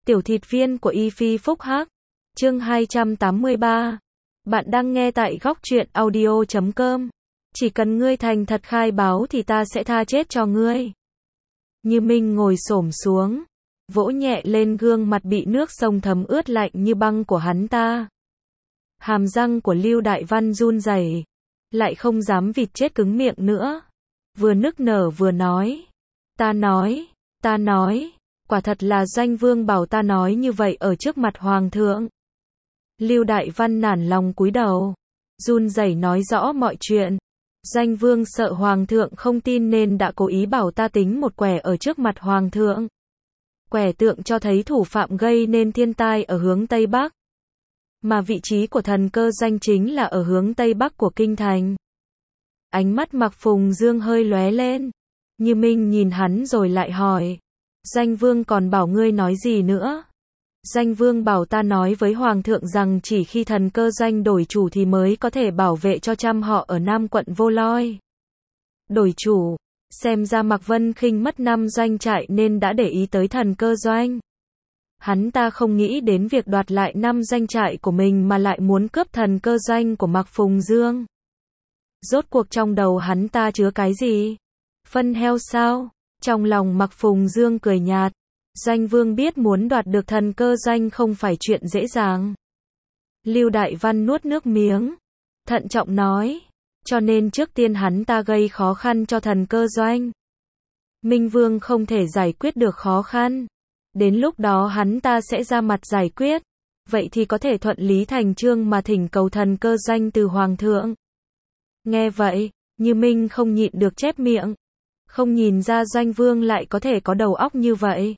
Tiểu thịt viên của Y Phi Phúc Hắc. Chương 283. Bạn đang nghe tại góc truyện audio.com. Chỉ cần ngươi thành thật khai báo thì ta sẽ tha chết cho ngươi. Như Minh ngồi xổm xuống, vỗ nhẹ lên gương mặt bị nước sông thấm ướt lạnh như băng của hắn ta. Hàm răng của Lưu Đại Văn run rẩy, lại không dám vịt chết cứng miệng nữa. Vừa nức nở vừa nói. Ta nói, quả thật là Doanh Vương bảo ta nói như vậy ở trước mặt Hoàng thượng. Lưu Đại Văn nản lòng cúi đầu, run rẩy nói rõ mọi chuyện. Doanh Vương sợ Hoàng thượng không tin nên đã cố ý bảo ta tính một quẻ ở trước mặt Hoàng thượng. Quẻ tượng cho thấy thủ phạm gây nên thiên tai ở hướng Tây Bắc. Mà vị trí của thần cơ Doanh chính là ở hướng Tây Bắc của kinh thành. Ánh mắt Mạc Phùng Dương hơi lóe lên. Như Minh nhìn hắn rồi lại hỏi. Doanh Vương còn bảo ngươi nói gì nữa? Doanh Vương bảo ta nói với Hoàng thượng rằng chỉ khi thần cơ Doanh đổi chủ thì mới có thể bảo vệ cho trăm họ ở Nam quận Vô Loi. Đổi chủ, xem ra Mạc Vân Khinh mất 5 doanh trại nên đã để ý tới thần cơ Doanh. Hắn ta không nghĩ đến việc đoạt lại 5 doanh trại của mình mà lại muốn cướp thần cơ Doanh của Mạc Phùng Dương. Rốt cuộc trong đầu hắn ta chứa cái gì? Phân heo sao? Trong lòng Mạc Phùng Dương cười nhạt. Doanh Vương biết muốn đoạt được thần cơ Doanh không phải chuyện dễ dàng. Lưu Đại Văn nuốt nước miếng, thận trọng nói, cho nên trước tiên hắn ta gây khó khăn cho thần cơ Doanh. Minh Vương không thể giải quyết được khó khăn, đến lúc đó hắn ta sẽ ra mặt giải quyết, vậy thì có thể thuận lý thành chương mà thỉnh cầu thần cơ Doanh từ Hoàng thượng. Nghe vậy, Như Minh không nhịn được chép miệng, không nhìn ra Doanh Vương lại có thể có đầu óc như vậy.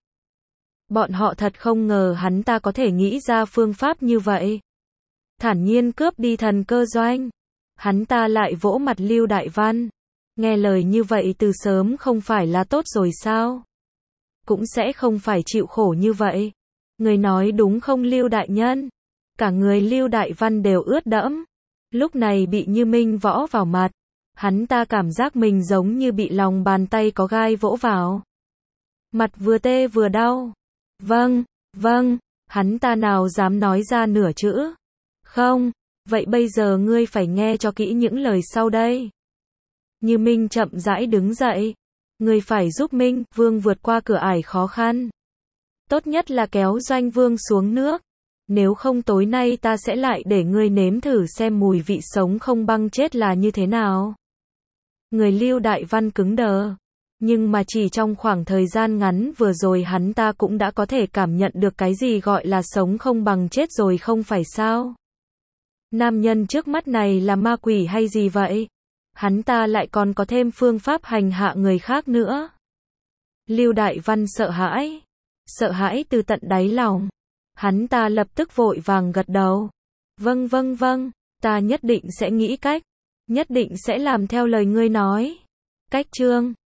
Bọn họ thật không ngờ hắn ta có thể nghĩ ra phương pháp như vậy. Thản nhiên cướp đi thần cơ Doanh. Hắn ta lại vỗ mặt Lưu Đại Văn. Nghe lời như vậy từ sớm không phải là tốt rồi sao? Cũng sẽ không phải chịu khổ như vậy. Người nói đúng không Lưu Đại Nhân? Cả người Lưu Đại Văn đều ướt đẫm. Lúc này bị Như Minh võ vào mặt. Hắn ta cảm giác mình giống như bị lòng bàn tay có gai vỗ vào. Mặt vừa tê vừa đau. Vâng, hắn ta nào dám nói ra nửa chữ. Không, vậy bây giờ ngươi phải nghe cho kỹ những lời sau đây. Như Minh chậm rãi đứng dậy. Ngươi phải giúp Minh Vương vượt qua cửa ải khó khăn. Tốt nhất là kéo Doanh Vương xuống nước. Nếu không tối nay ta sẽ lại để ngươi nếm thử xem mùi vị sống không băng chết là như thế nào. Người Lưu Đại Văn cứng đờ. Nhưng mà chỉ trong khoảng thời gian ngắn vừa rồi hắn ta cũng đã có thể cảm nhận được cái gì gọi là sống không bằng chết rồi không phải sao? Nam nhân trước mắt này là ma quỷ hay gì vậy? Hắn ta lại còn có thêm phương pháp hành hạ người khác nữa. Lưu Đại Văn sợ hãi từ tận đáy lòng. Hắn ta lập tức vội vàng gật đầu. Vâng, ta nhất định sẽ nghĩ cách, nhất định sẽ làm theo lời ngươi nói. Cách chương